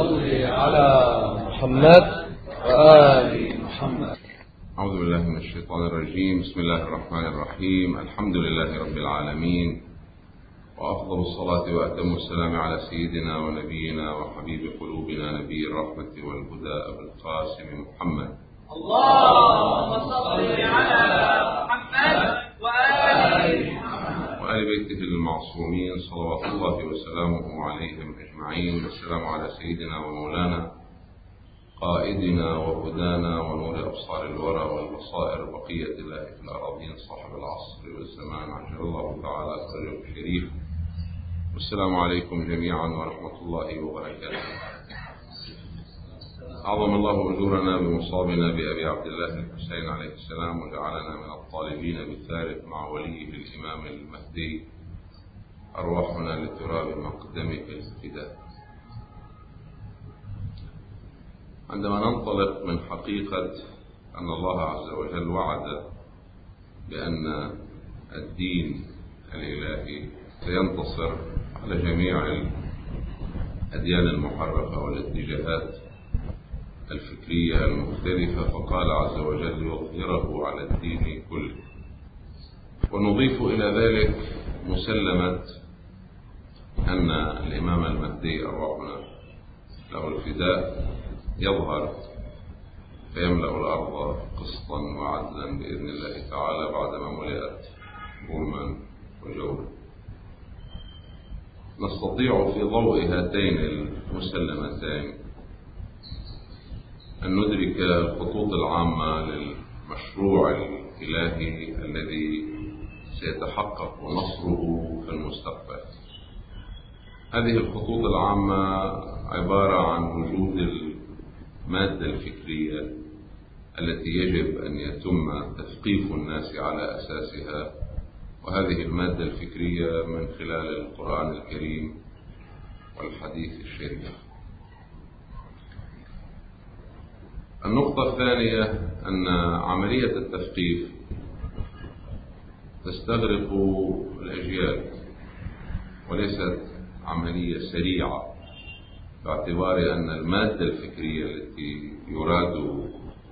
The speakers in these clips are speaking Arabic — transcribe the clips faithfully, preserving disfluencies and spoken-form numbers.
صل على محمد وآل محمد. أعوذ بالله من الشيطان الرجيم. بسم الله الرحمن الرحيم. الحمد لله رب العالمين، وأفضل الصلاة وأتم السلام على سيدنا ونبينا وحبيب قلوبنا نبي الرحمة والهدى أبي القاسم محمد. اللهم صل على محمد وآل محمد وآل بيته المعصومين صلوات الله وسلامه عليهم أجمعين. والسلام على سيدنا ومولانا قائدنا وهدانا ونور أبصار الورى والبصائر بقية الله في الأراضين صاحب العصر والزمان عجل الله تعالى فرجه الشريف. والسلام عليكم جميعا ورحمة الله وبركاته. أعظم الله أجورنا بمصابنا بأبي عبد الله الحسين عليه السلام، وجعلنا من الطالبين بالثالث مع وليه الإمام المهدي. أرواحنا لتراب مقدمك الفداء. عندما ننطلق من حقيقة أن الله عز وجل وعد بأن الدين الإلهي سينتصر على جميع الأديان المحرفة والاتجاهات الفكرية المختلفة، فقال عز وجل يظهره على الدين كله. ونضيف إلى ذلك مسلمة أن الإمام المهدي أرواحنا له الفداء يظهر فيملأ الأرض قسطا وعدلا بإذن الله تعالى بعدما ملئت ظلما وجورا. نستطيع في ضوء هاتين المسلمتين أن ندرك الخطوط العامة للمشروع الإلهي الذي سيتحقق نصره في المستقبل. هذه الخطوط العامة عبارة عن وجود المادة الفكرية التي يجب أن يتم تثقيف الناس على أساسها، وهذه المادة الفكرية من خلال القرآن الكريم والحديث الشريف. النقطة الثانية أن عملية التثقيف تستغرق الأجيال وليست عملية سريعة، باعتبار أن المادة الفكرية التي يراد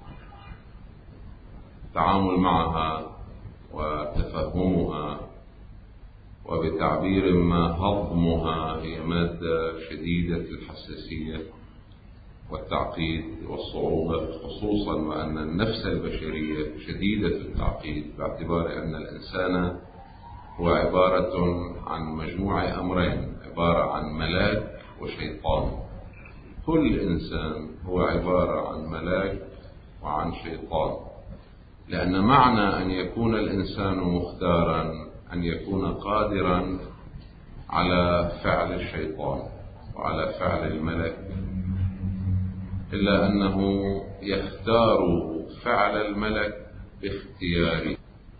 التعامل معها وتفهمها وبتعبير ما هضمها هي مادة شديدة الحساسية والتعقيد والصعوبة، خصوصا وأن النفس البشرية شديدة التعقيد، باعتبار أن الإنسان هو عبارة عن مجموعة أمرين، عبارة عن ملاك وشيطان. كل إنسان هو عبارة عن ملاك وعن شيطان، لأن معنى أن يكون الإنسان مختارا أن يكون قادرا على فعل الشيطان وعلى فعل الملك، إلا أنه يختار فعل الملك باختيار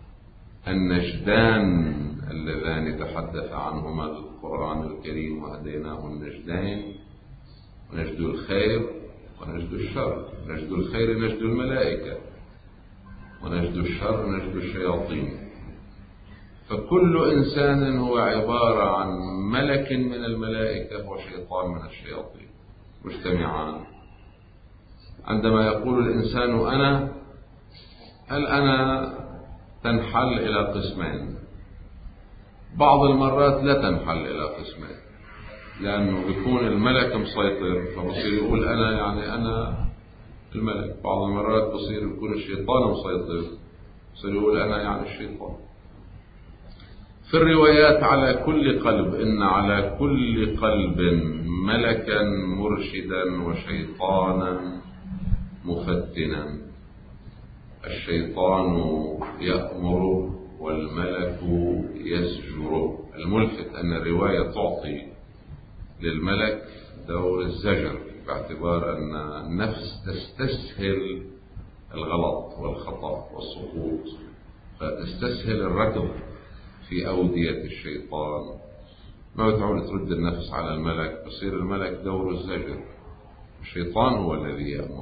النجدان اللذان تحدث عنهما القرآن الكريم: وهديناه النجدين، ونجد الخير ونجد الشر. نجد الخير نجد الملائكة، ونجد الشر نجد الشياطين. فكل إنسان هو عبارة عن ملك من الملائكة وشيطان من الشياطين مجتمعان. عندما يقول الإنسان أنا، هل أنا تنحل إلى قسمين. بعض المرات لا تنحل إلى قسمين، لأنه بيكون الملك مسيطر فبصير يقول أنا، يعني أنا الملك. بعض المرات بصير يكون الشيطان مسيطر بصير يقول أنا، يعني الشيطان. في الروايات على كل قلب إن على كل قلب ملكا مرشدا وشيطانا مفتنا. الشيطان يأمر والملك يزجره. الملفت أن الرواية تعطي للملك دور الزجر، باعتبار أن النفس تستسهل الغلط والخطأ والسقوط، فتستسهل الركض في أودية الشيطان. ما بتعود ترد النفس على الملك، بصير الملك دور الزجر، الشيطان هو الذي يأمر.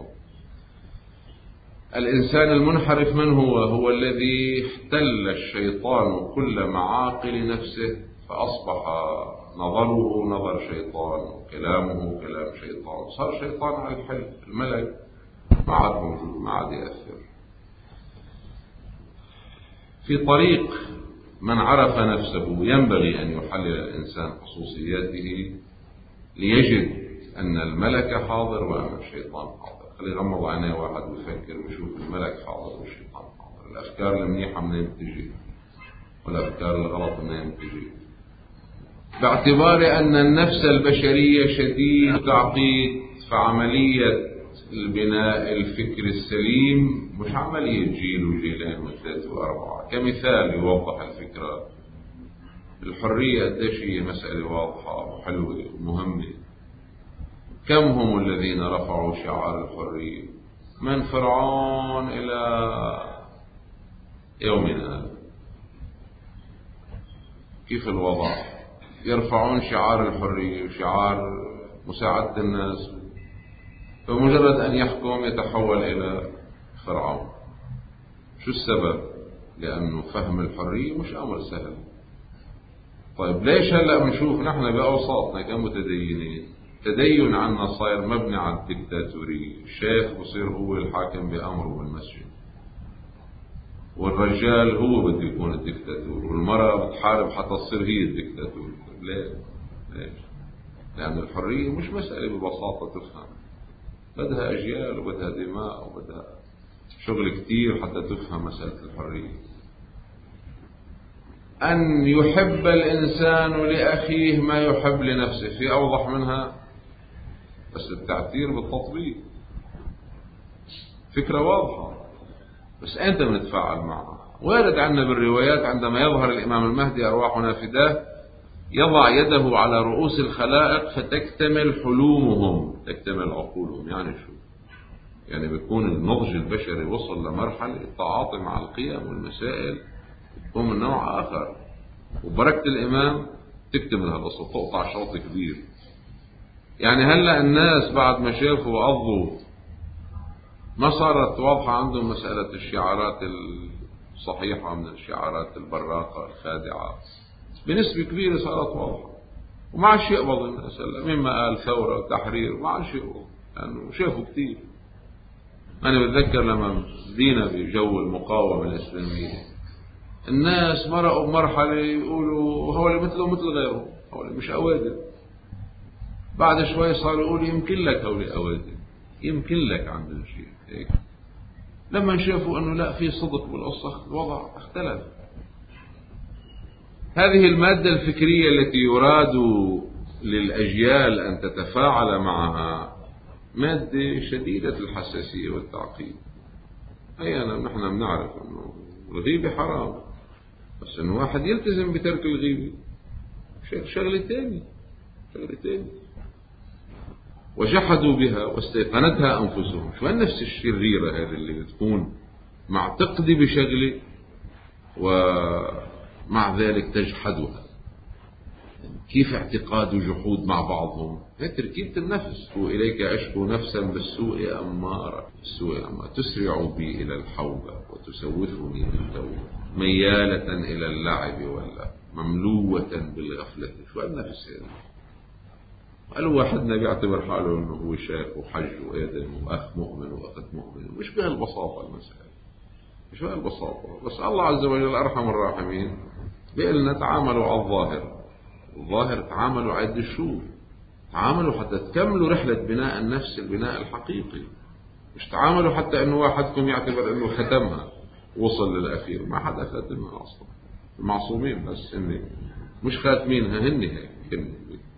الإنسان المنحرف من هو؟ هو الذي احتل الشيطان كل معاقل نفسه، فأصبح نظره نظر شيطان وكلامه كلام شيطان، صار شيطان على الحل. الملك ما عاد موجود، ما عاد يأثر. في طريق من عرف نفسه ينبغي أن يحلل الإنسان خصوصياته ليجد أن الملك حاضر وأن الشيطان حاضر. خلي غمض عينيه واحد ويفكر ويشوف الملك حاضر والشيطان حاضر. الأفكار المنيحة منين بتجي والأفكار الغلط منين بتجي؟ باعتبار أن النفس البشرية شديد تعقيد، فعملية البناء الفكري السليم مش عملية جيل وجيلين وثلاثة وأربعة. كمثال يوضح الفكرة، الحرية قديش هي مسألة واضحة وحلوة ومهمة. كم هم الذين رفعوا شعار الحرية من فرعون إلى يومنا؟ كيف الوضع؟ يرفعون شعار الحرية وشعار مساعدة الناس، فمجرد أن يحكم يتحول إلى فرعون. شو السبب؟ لأنه فهم الحرية مش أمر سهل. طيب ليش هلأ بنشوف نحن بأوساطنا كمتدينين تدين عنا صاير مبني على الدكتاتورية؟ الشيخ بصير هو الحاكم بأمره بالمسجد، والرجال هو بده يكون الدكتاتور، والمرأة بتحارب حتى تصير هي الدكتاتور. ليه؟ ليش؟ لأن الحرية مش مسألة ببساطة تفهم، بدها أجيال وبدها دماء وبدها شغل كتير حتى تفهم مسألة الحرية. أن يحب الإنسان لأخيه ما يحب لنفسه، في أوضح منها؟ بس التعثير بالتطبيق فكرة واضحة، بس أنت بنتفاعل معها. وارد عنا بالروايات عندما يظهر الإمام المهدي أرواحنا فداه يضع يده على رؤوس الخلائق فتكتمل حلومهم، تكتمل عقولهم. يعني شو؟ يعني بيكون النضج البشري وصل لمرحلة التعاطي مع القيم والمسائل تكون من نوع آخر، وبركة الإمام تكتمل هذا الصوت، تقطع شوط كبير. يعني هلأ الناس بعد ما شافوا وقضوا ما صارت واضحة عندهم مسألة الشعارات الصحيحة من الشعارات البراقة الخادعة، بنسبة كبيرة صارت واضحة، وما عادش يقبض الناس هلا مما قال ثورة وتحرير، ما عادش يقبض لأنه يعني شافوا كتير. أنا بتذكر لما بدينا بجو المقاومة الإسلامية الناس مرقوا بمرحلة يقولوا هو مثله مثل غيره، هو مش أوادم. بعد شوي صاروا يقولوا يمكن لك هولي أوادم، يمكن لك عندنا شيء هيك. لما شافوا أنه لا في صدق بالقصة الوضع اختلف. هذه المادة الفكرية التي يراد للأجيال أن تتفاعل معها مادة شديدة الحساسية والتعقيد. أحيانا نحن بنعرف أنه الغيبة حرام، بس أنه واحد يلتزم بترك الغيبة شغلة تاني شغلة تاني. وجحدوا بها واستيقنتها أنفسهم. شو النفس الشريرة هذه اللي بتكون معتقدة بشغلة ومع ذلك تجحدها؟ كيف اعتقاد وجحود مع بعضهم؟ هي تركيبة النفس. وإليك أشكو نفسا بالسوء أمارة، السوء أمارة تسرع بي إلى الحوبة وتسوفني بالتوبة، ميالة إلى اللعب ولا مملوة بالغفلة. شو النفس هذه؟ قالوا واحدنا بيعتبر حاله انه هو شيخ وحج وآدم واخ مؤمن واخت مؤمن. مش بهالبساطة المسألة، مش بهالبساطة. بس الله عز وجل أرحم الراحمين بيقلنا تعاملوا على الظاهر، الظاهر تعاملوا عد الشهور، تعاملوا حتى تكملوا رحلة بناء النفس، البناء الحقيقي. مش تعاملوا حتى انه واحدكم يعتبر انه ختمها وصل للأخير. ما حدا خاتمها اصلا، المعصومين بس هن مش خاتمينها، هن هيك هن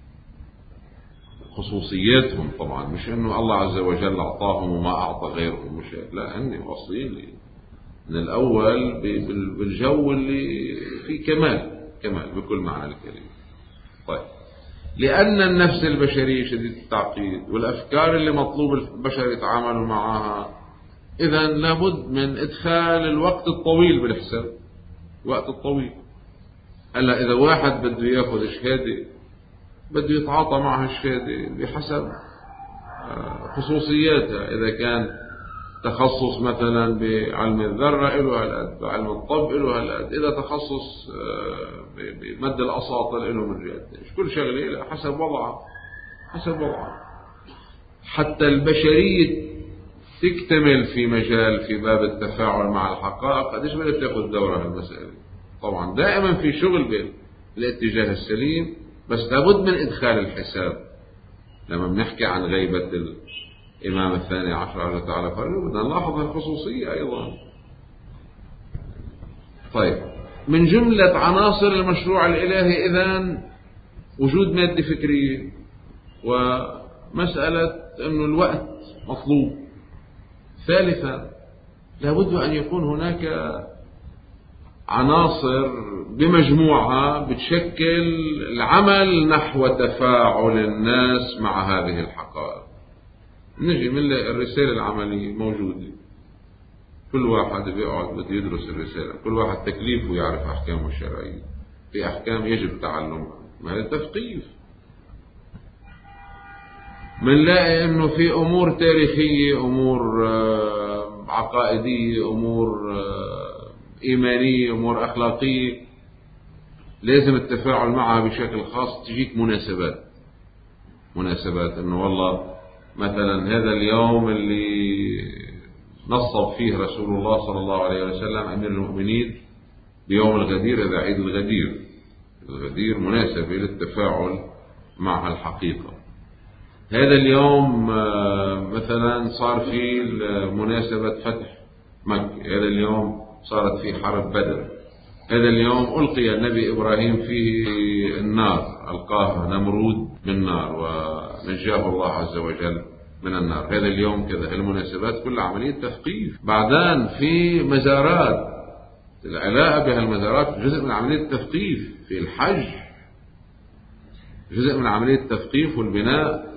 خصوصياتهم. طبعا مش انه الله عز وجل اعطاهم وما اعطى غيرهم، مش لا، هن واصلين من الاول بالجو اللي فيه كمال، كمال بكل معنى الكلمة. طيب، لأن النفس البشرية شديدة التعقيد والأفكار اللي مطلوب البشر يتعاملوا معها، إذا لابد من إدخال الوقت الطويل بالحساب، الوقت الطويل. هلا إذا واحد بده ياخذ شهادة بده يتعاطى معها الشهادة بحسب خصوصياتها. إذا كان تخصص مثلا بعلم الذرة له هالقد، بعلم الطب له هالقد، إذا تخصص بمد الأساطيل له من جهة، كل شغلة حسب وضعه حسب وضعه. حتى البشرية تكتمل في مجال في باب التفاعل مع الحقائق قديش بدها تاخذ دورها المسألة. طبعا دائما في شغل بالاتجاه السليم، بس لابد من إدخال الحساب. لما بنحكي عن غيبة الإمام الثاني عشر عليه تعالى فرجه بدنا نلاحظ الخصوصية أيضا. طيب، من جملة عناصر المشروع الإلهي إذن وجود مادة فكرية، ومسألة أنه الوقت مطلوب. ثالثا، لابد أن يكون هناك عناصر بمجموعها بتشكل العمل نحو تفاعل الناس مع هذه الحقائق. نجي من الرسالة العملية موجودة، كل واحد بيقعد بده يدرس الرسالة، كل واحد تكليفه يعرف أحكامه الشرعية، في أحكام يجب تعلمها، ما هذا تثقيف. منلاقي انه في امور تاريخية، امور عقائدية، امور ايمانية، امور اخلاقية لازم التفاعل معها بشكل خاص. تجيك مناسبات مناسبات انه والله مثلا هذا اليوم اللي نصب فيه رسول الله صلى الله عليه وسلم امير المؤمنين بيوم الغدير، هذا عيد الغدير. الغدير مناسبة للتفاعل مع الحقيقة. هذا اليوم مثلا صار في مناسبة فتح مكة، هذا اليوم صارت في حرب بدر، هذا اليوم ألقي النبي إبراهيم فيه النار، ألقاه نمرود بالنار ونجاه الله عز وجل من النار، هذا اليوم كذا. المناسبات كل عملية تثقيف. بعدين في مزارات، العلاقة بهالمزارات جزء من عملية التثقيف. في الحج جزء من عملية التثقيف والبناء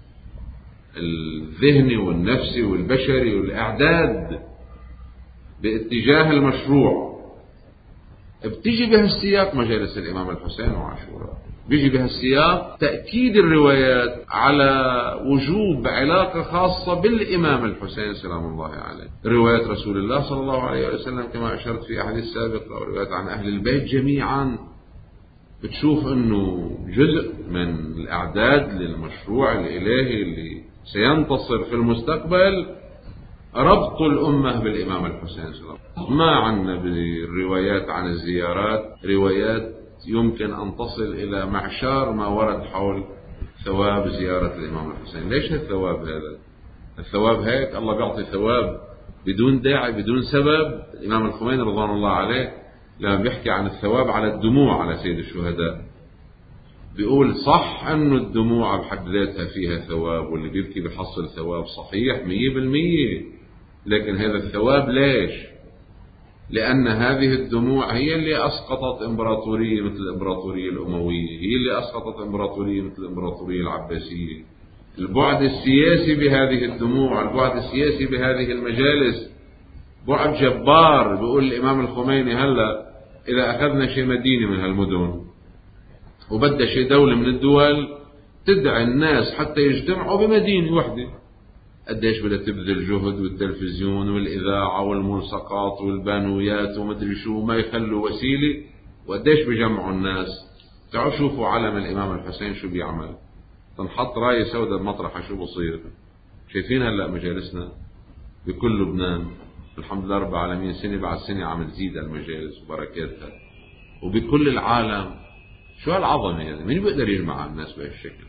الذهني والنفسي والبشري والإعداد باتجاه المشروع. بتيجي بهالسياق مجالس الإمام الحسين وعاشوراء، بيجي بهالسياق تأكيد الروايات على وجوب علاقة خاصة بالإمام الحسين سلام الله عليه. روايات رسول الله صلى الله عليه وسلم كما أشرت في أحاديث سابقة، وروايات عن أهل البيت جميعا، بتشوف أنه جزء من الإعداد للمشروع الإلهي اللي سينتصر في المستقبل ربط الأمة بالإمام الحسين سلام الله. ما عندنا بالروايات عن الزيارات روايات يمكن أن تصل إلى معشار ما ورد حول ثواب زيارة الإمام الحسين. ليش الثواب هذا؟ الثواب هيك الله بيعطي ثواب بدون داعي بدون سبب. الإمام الخميني رضوان الله عليه لما بيحكي عن الثواب على الدموع على سيد الشهداء بيقول صح أنه الدموع بحد ذاتها فيها ثواب، واللي بيبكي بيحصل ثواب صحيح مية بالمية، لكن هذا الثواب ليش؟ لأن هذه الدموع هي اللي أسقطت إمبراطورية مثل الإمبراطورية الأموية، هي اللي أسقطت إمبراطورية مثل الإمبراطورية العباسية. البعد السياسي بهذه الدموع، البعد السياسي بهذه المجالس بعد جبار. بيقول الإمام الخميني هلأ إذا أخذنا شيء مدينة من هالمدن وبدأ شيء دولة من الدول تدعي الناس حتى يجتمعوا بمدينة واحدة، قديش بدها تبذل جهد، والتلفزيون والإذاعة والملصقات والبانويات ومدري شو ما يخلوا وسيلة، وقديش بيجمعوا الناس. تعالوا شوفوا علم الإمام الحسين شو بيعمل، تنحط راية سوداء بمطرحها شو بصير. شايفين هلأ مجالسنا بكل لبنان الحمد لله رب العالمين سنة بعد سنة عم تزيد المجالس وبركاتها، وبكل العالم. شو هالعظمة هذا؟ مين بيقدر يجمع الناس بهالشكل؟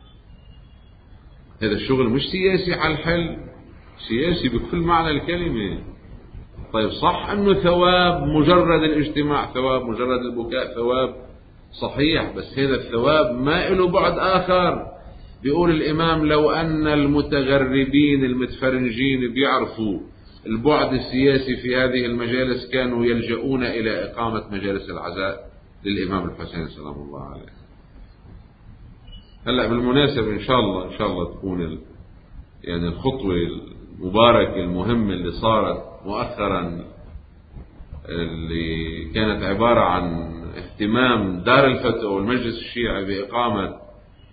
هذا الشغل مش سياسي على الحل، سياسي بكل معنى الكلمة. طيب صح أنه ثواب مجرد الاجتماع، ثواب مجرد البكاء، ثواب صحيح، بس هذا الثواب ما له بعد آخر. بيقول الإمام لو أن المتغربين المتفرنجين بيعرفوا البعد السياسي في هذه المجالس كانوا يلجؤون إلى إقامة مجالس العزاء للإمام الحسين سلام الله عليه. هلأ بالمناسبة إن شاء الله إن شاء الله تكون ال... يعني الخطوة المباركة المهمة اللي صارت مؤخرا، اللي كانت عبارة عن اهتمام دار الفتوى والمجلس الشيعي بإقامة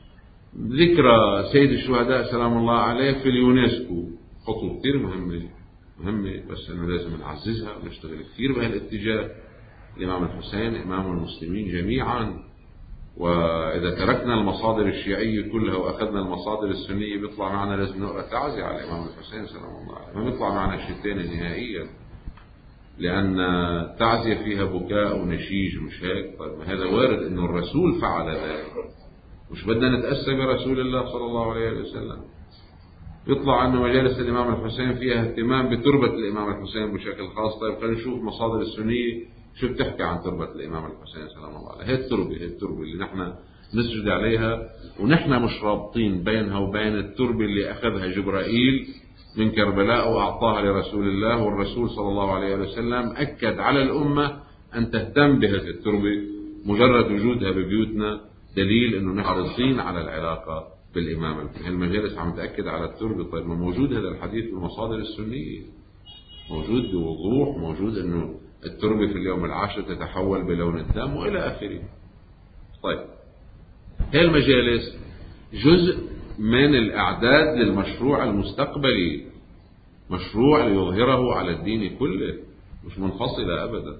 ذكرى سيد الشهداء سلام الله عليه في اليونسكو، خطوة كثير مهمة. مهمة، بس إنه لازم نعززها ونشتغل كثير بهالاتجاه. الإمام الحسين إمام المسلمين جميعا، وإذا تركنا المصادر الشيعية كلها وأخذنا المصادر السنية بيطلع معنا لازم نقرأ تعزية على الإمام الحسين سلام الله عليه، ما بيطلع معنا شيء ثاني نهائيا، لأن تعزية فيها بكاء ونشيج، مش هيك؟ طيب ما هذا وارد إنه الرسول فعل ذلك، مش بدنا نتأسى برسول الله صلى الله عليه وسلم. يطلع أنه مجالس الإمام الحسين فيها اهتمام بتربة الإمام الحسين بشكل خاص. طيب خلينا نشوف مصادر السنية شو بتحكي عن تربة الإمام الحسين سلام الله عليه. هي التربة، هي التربة اللي نحن نسجد عليها، ونحن مش رابطين بينها وبين التربة اللي أخذها جبرائيل من كربلاء وأعطاها لرسول الله، والرسول صلى الله عليه وسلم أكد على الأمة أن تهتم بهذه التربة. مجرد وجودها ببيوتنا دليل أنه نحن حريصين على العلاقة بالإمام الحسين. المجالس عم تأكد على التربة. طيب ما موجود هذا الحديث بالمصادر السنية، موجود بوضوح، موجود أنه التربة في اليوم العاشر تتحول بلون الدم وإلى آخره. طيب هذه المجالس جزء من الإعداد للمشروع المستقبلي، مشروع ليظهره على الدين كله، مش منفصلة أبدا.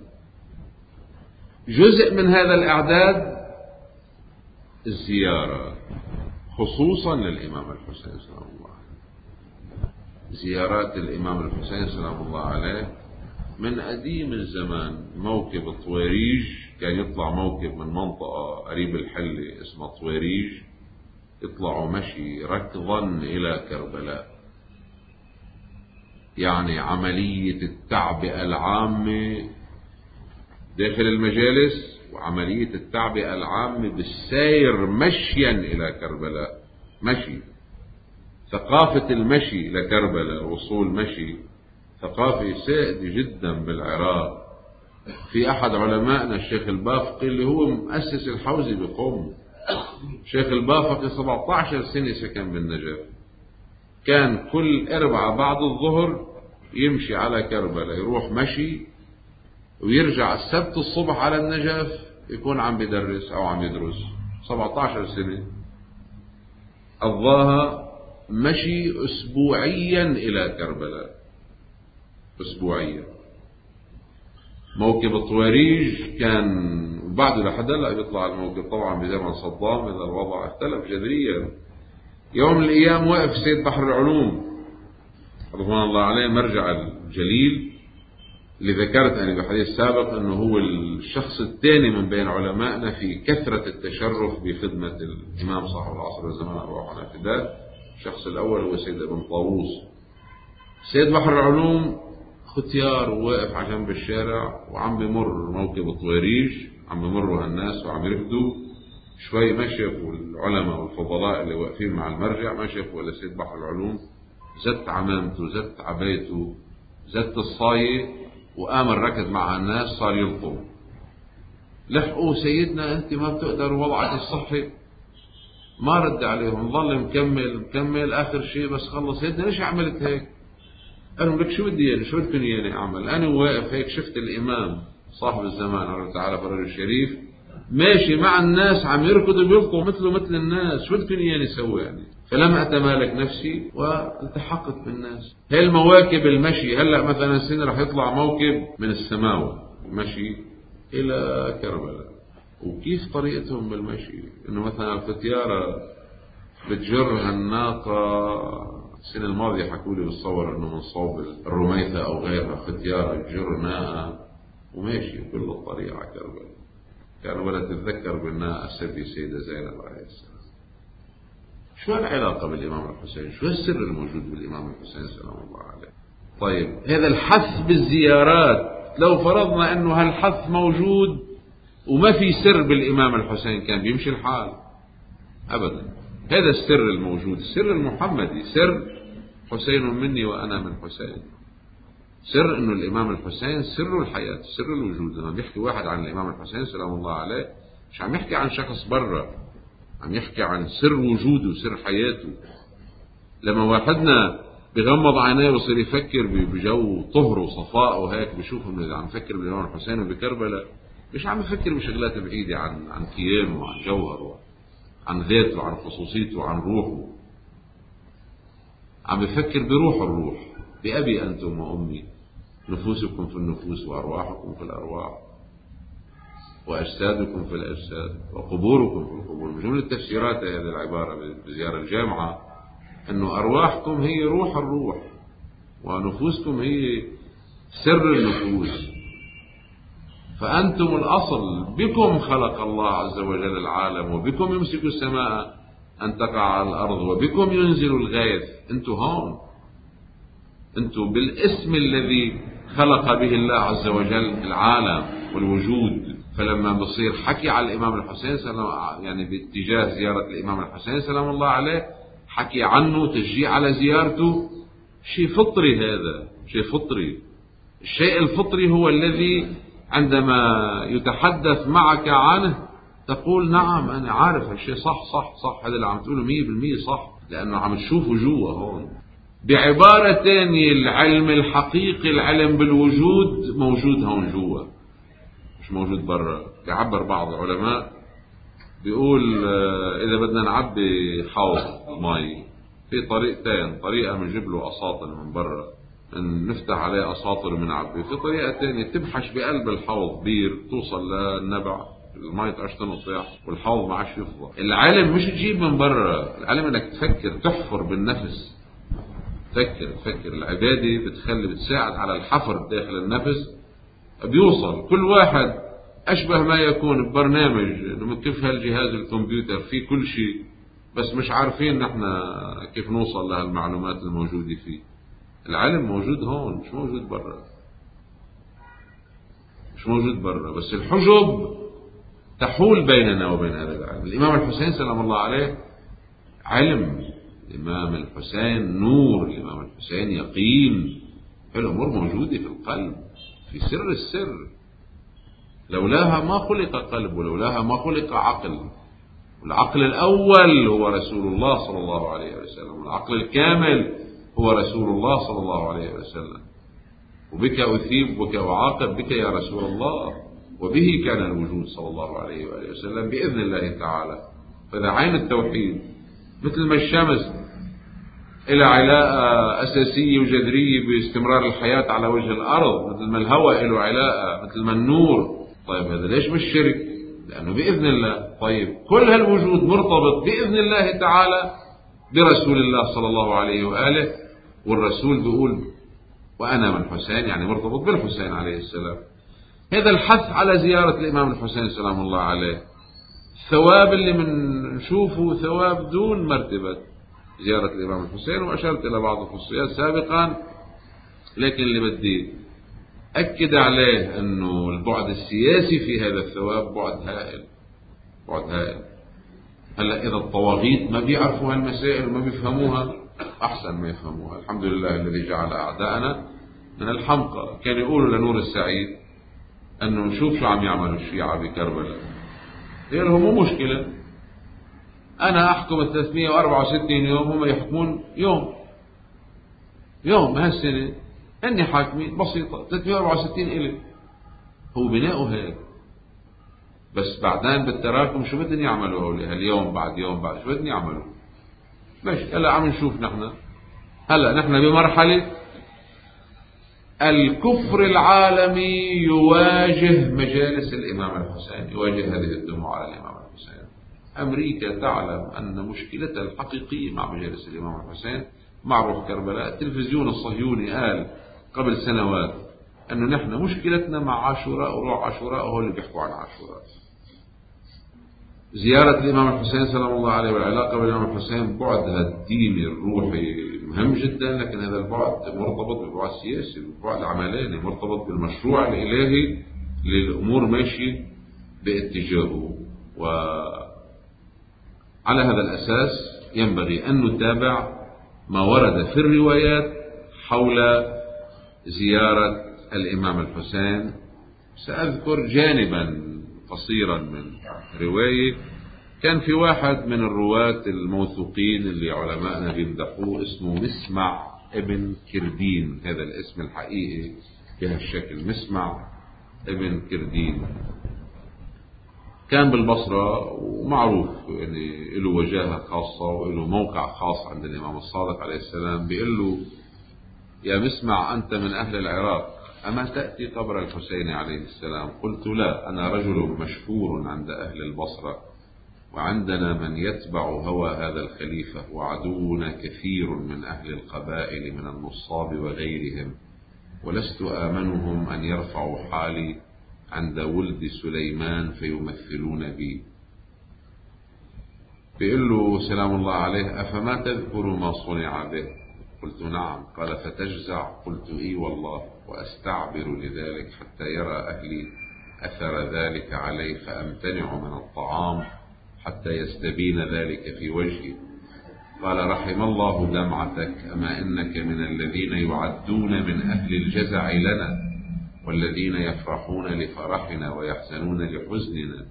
جزء من هذا الإعداد الزيارة خصوصا للإمام الحسين سلام الله عليه. زيارات الإمام الحسين سلام الله عليه من قديم الزمان. موكب طويريج كان يطلع موكب من منطقة قريب الحلة اسمها طويريج، يطلعوا مشي ركضا إلى كربلاء. يعني عملية التعبئة العامة داخل المجالس، وعملية التعبئة العامة بالسير مشيا إلى كربلاء. مشي، ثقافة المشي لكربلاء، وصول مشي، ثقافة سائدة جدا بالعراق. في أحد علمائنا الشيخ البافقي اللي هو مؤسس الحوزي بقوم، الشيخ البافقي سبعة عشر سنة سكن بالنجف، كان كل أربعة بعد الظهر يمشي على كربلاء، يروح مشي ويرجع السبت الصبح على النجف يكون عم بيدرس أو عم يدرس. سبعة عشر سنة قضاها مشي أسبوعيا إلى كربلاء، أسبوعيا. موكب الطويريج كان بعده لحد هلا بيطلع الموكب طبعا بزمن صدام، إذا الوضع اختلف جذريا. يوم من الأيام وقف سيد بحر العلوم رضوان الله عليه، مرجع الجليل اللي ذكرت أنا بحديث سابق أنه هو الشخص الثاني من بين علمائنا في كثرة التشرف بخدمة الإمام صاحب العصر والزمان أرواحنا فداه. الشخص الأول هو سيد ابن طاووس. سيد بحر العلوم ختيار وواقف على جنب الشارع وعم بمر موكب الطويريج، عم بمروا هالناس وعم يركضوا شوي، ما شافوا العلماء والفضلاء اللي واقفين مع المرجع، ما شافوا إلا سيد بحر العلوم زت عمامته، زت عبايته، زت الصاية، وقام الركض مع الناس صار يلطم. لحقوا سيدنا أنت ما بتقدر وضعك الصحي، ما رد عليهم، ظل مكمل مكمل. آخر شيء بس خلص، سيدنا ليش عملت هيك؟ قالوا لك شو بدي يعني، شو بدكم يعني أعمل؟ أنا واقف هيك شفت الإمام صاحب الزمان الله تعالى فرج الشريف ماشي مع الناس عم يركضوا ويلطوا مثله مثل الناس، شو بدكم يعني سوي يعني؟ فلم أتمالك نفسي والتحقت بالناس. هاي المواكب المشي. هلأ مثلا سنة رح يطلع موكب من السماوة مشي إلى كربلاء، وكيف طريقتهم بالمشي؟ إنه مثلا الختيارة بتجر الناقة. السنة الماضية حكوا لي بالصور إنه من صوب الرميثة أو غيرها ختيارة تجر ناقة وماشي كل الطريق على كربلاء. كان ولا تتذكر بالناقة السيدة سيدة زينب عليه السلام. شو العلاقة بالإمام الحسين؟ شو السر الموجود بالإمام الحسين سلام الله عليه؟ طيب هذا الحث بالزيارات، لو فرضنا أنه هالحث موجود وما في سر بالإمام الحسين كان بيمشي الحال أبدا. هذا السر الموجود، السر المحمدي، سر حسين مني وأنا من حسين. سر أنه الإمام الحسين سر الحياة، سر الوجود. لما بيحكي واحد عن الإمام الحسين سلام الله عليه مش عم يحكي عن شخص برا، عم يحكي عن سر وجوده، سر حياته. لما واحدنا بغمض عينيه ويصير يفكر بجو طهر وصفاء وهيك، بشوف انه عم يفكر بالإمام الحسين وبكربلاء، مش عم يفكر بشغلات بعيدة عن عن كيانه وعن جوهره، عن ذاته، عن خصوصيته، عن روحه. عم يفكر بروح الروح، بأبي أنتم وأمي، نفوسكم في النفوس وأرواحكم في الأرواح وأجسادكم في الأجساد وقبوركم في القبور. من جملة تفسيرات هذه العبارة بزيارة الجامعة أنه أرواحكم هي روح الروح ونفوسكم هي سر النفوس، فأنتم الأصل، بكم خلق الله عز وجل العالم، وبكم يمسك السماء أن تقع على الأرض، وبكم ينزل الغيث. أنتم هون، أنتم بالاسم الذي خلق به الله عز وجل العالم والوجود. فلما بصير حكي على الإمام الحسين سلام، يعني باتجاه زيارة الإمام الحسين سلام الله عليه، حكي عنه، تشجيع على زيارته، شيء فطري. هذا شيء فطري. الشيء الفطري هو الذي عندما يتحدث معك عنه تقول نعم أنا عارف هالشيء، صح صح صح، هذا اللي عم تقوله مية بالمية صح، لأنه عم تشوفه جوا هون. بعبارة تانية، العلم الحقيقي، العلم بالوجود، موجود هون جوا، مش موجود برا. بيعبر بعض العلماء بيقول إذا بدنا نعبي حوض مي في طريقتين، طريقة بنجيب له أساطر من برا نفتح عليه أساطر من عبي، في طريقة تانية تبحش بقلب الحوض بير توصل للنبع، المي تعش تنطيح والحوض ما عادش يفضى. العلم مش تجيب من برا، العلم انك تفكر، تحفر بالنفس، تفكر تفكر. العبادة بتخلي بتساعد على الحفر داخل النفس، بيوصل كل واحد أشبه ما يكون ببرنامج انه كيف هالجهاز الكمبيوتر فيه كل شيء، بس مش عارفين نحن كيف نوصل لهالمعلومات الموجودة فيه. العلم موجود هون، مش موجود برا، مش موجود برا، بس الحجب تحول بيننا وبين هذا العلم. الإمام الحسين سلام الله عليه علم، الإمام الحسين نور، الإمام الحسين يقين، الأمور موجودة في القلب، في سر السر. لولاها ما خلق قلب، ولولاها ما خلق عقل. والعقل الأول هو رسول الله صلى الله عليه وسلم، العقل الكامل هو رسول الله صلى الله عليه وسلم. وبك أثيب وبك أعاقب بك يا رسول الله، وبه كان الوجود صلى الله عليه وآله وسلم بإذن الله تعالى. فإذا عين التوحيد مثل ما الشمس إلى علاقة أساسية وجذرية باستمرار الحياة على وجه الأرض، مثل ما الهواء له علاقة، مثل ما النور. طيب هذا ليش مش شرك؟ لأنه بإذن الله. طيب كل هالوجود مرتبط بإذن الله تعالى برسول الله صلى الله عليه وآله، والرسول بيقول وأنا من حسين، يعني مرتبط بالحسين عليه السلام. هذا الحث على زيارة الإمام الحسين سلام الله عليه، الثواب اللي منشوفه ثواب دون مرتبة زيارة الإمام الحسين، وأشرت إلى بعض الخصوصيات سابقا، لكن اللي بدي أكد عليه أنه البعد السياسي في هذا الثواب بعد هائل، بعد هائل. هلا إذا الطواغيت ما بيعرفوا هالمسائل وما بيفهموها، أحسن ما يفهموها. الحمد لله الذي جعل أعداءنا من الحمقى. كان يقولوا لنور السعيد أنه شوف شو عم يعملوا الشيعة بكربلاء، قال لهم مو مشكلة، أنا أحكم ثلاثمئة وأربعة وستين يوم، هم يحكمون يوم يوم هالسنة، أني حاكمين بسيطة، ثلاثمئة وأربعة وستين إلي. هو بناؤه هيك، بس بعدين بالتراكم شو بدهم يعملوا هؤلاء اليوم بعد يوم بعد، شو بدهم يعملوا؟ ماشي. هلا عم نشوف نحن، هلا نحن بمرحلة الكفر العالمي يواجه مجالس الإمام الحسين، يواجه هذه الدموع على الإمام الحسين. أمريكا تعلم أن مشكلتها الحقيقية مع مجالس الإمام الحسين مع روح كربلاء. التلفزيون الصهيوني قال قبل سنوات أنه نحن مشكلتنا مع عاشوراء وروح عاشوراء، وهو اللي بيحكوا عن عاشوراء. زيارة الإمام الحسين سلام الله عليه والعلاقة بالإمام الحسين بعدها الديني الروحي مهم جدا، لكن هذا البعد مرتبط بالبعد السياسي، بالبعد العملاني، مرتبط بالمشروع الإلهي للأمور ماشية باتجاهه. وعلى هذا الأساس ينبغي أن نتابع ما ورد في الروايات حول زيارة الإمام الحسين. سأذكر جانبا قصيرا من رواية كان في واحد من الرواة الموثوقين اللي علماءنا بيمدحوه، اسمه مسمع ابن كردين. هذا الاسم الحقيقي بهالشكل، مسمع ابن كردين. كان بالبصرة ومعروف يعني له وجاهة خاصة وله موقع خاص عند الإمام الصادق عليه السلام. بيقول له يا مسمع أنت من أهل العراق، أما تأتي قبر الحسين عليه السلام؟ قلت لا، أنا رجل مشهور عند أهل البصرة، وعندنا من يتبع هوى هذا الخليفة، وعدونا كثير من أهل القبائل من النصاب وغيرهم، ولست آمنهم أن يرفعوا حالي عند ولد سليمان فيمثلون بي. بيقول له سلام الله عليه: أفما تذكر ما صنع به؟ قلت نعم. قال: فتجزع؟ قلت إي والله، وأستعبر لذلك حتى يرى أهلي أثر ذلك علي فأمتنع من الطعام حتى يستبين ذلك في وجهي. قال: رحم الله دمعتك، أما إنك من الذين يعدون من أهل الجزع لنا، والذين يفرحون لفرحنا ويحزنون لحزننا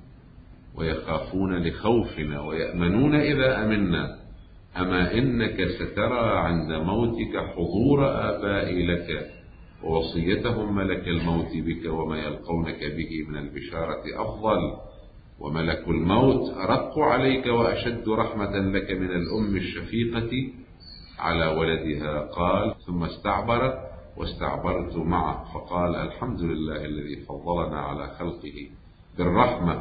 ويخافون لخوفنا ويأمنون إذا أمنا. أما إنك سترى عند موتك حضور آبائي لك ووصيتهم ملك الموت بك وما يلقونك به من البشارة أفضل، وملك الموت أرق عليك وأشد رحمة لك من الأم الشفيقة على ولدها. قال: ثم استعبر واستعبرت معه، فقال: الحمد لله الذي فضلنا على خلقه بالرحمة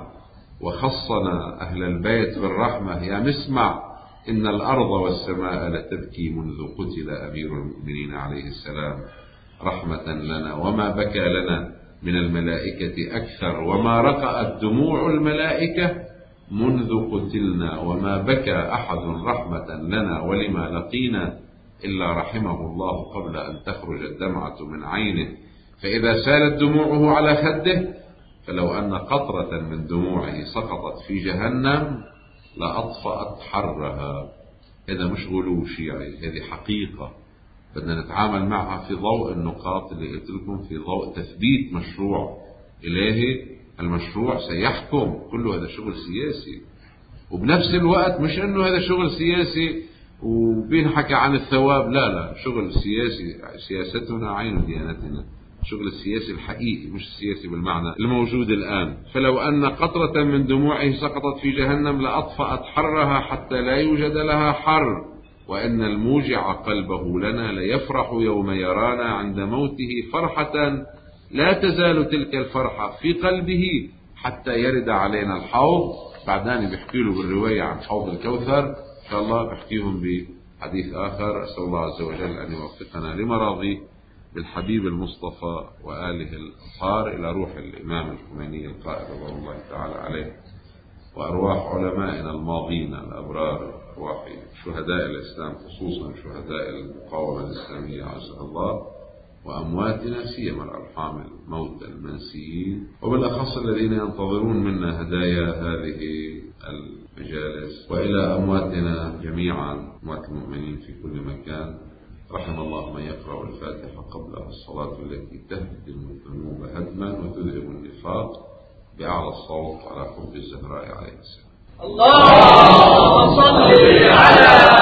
وخصنا أهل البيت بالرحمة. يا مسمع، إن الأرض والسماء لتبكي منذ قتل أمير المؤمنين عليه السلام رحمة لنا، وما بكى لنا من الملائكة أكثر، وما رقأت دموع الملائكة منذ قتلنا، وما بكى أحد رحمة لنا ولما لقينا إلا رحمه الله قبل أن تخرج الدمعة من عينه، فإذا سالت دموعه على خده فلو أن قطرة من دموعه سقطت في جهنم لأطفأت حرها. هذا مش غلو شيعي، هذه حقيقة بدنا نتعامل معها في ضوء النقاط اللي قلت لكم، في ضوء تثبيت مشروع إلهي. المشروع سيحكم، كله هذا شغل سياسي، وبنفس الوقت مش أنه هذا شغل سياسي وبينحكى عن الثواب، لا لا، شغل سياسي. سياستنا عين ديانتنا، شغل السياسي الحقيقي، مش السياسي بالمعنى الموجود الآن. فلو أن قطرة من دموعه سقطت في جهنم لأطفأت حرها حتى لا يوجد لها حر، وأن الموجع قلبه لنا ليفرح يوم يرانا عند موته فرحة لا تزال تلك الفرحة في قلبه حتى يرد علينا الحوض. بعدين بيحكي له بالرواية عن حوض الكوثر، إن شاء الله بحكيهم بحديث آخر. أسأل الله عز وجل أن يوفقنا لمراضيه بالحبيب المصطفى وآله الأطهار، إلى روح الإمام الخميني القائد رضوان الله تعالى عليه، وأرواح علمائنا الماضين الأبرار، أرواح شهداء الإسلام خصوصا شهداء المقاومة الإسلامية عزها الله، وأمواتنا سيما الأرحام الموتى المنسيين، وبالأخص الذين ينتظرون منا هدايا هذه المجالس، وإلى أمواتنا جميعا، أموات المؤمنين في كل مكان. رحم الله من يقرأ الفاتحة قبل الصلاة التي تهدم الذنوب هدما وتذهب النفاق بأعلى الصوت على حب الزهراء عليه السلام. اللهم صل على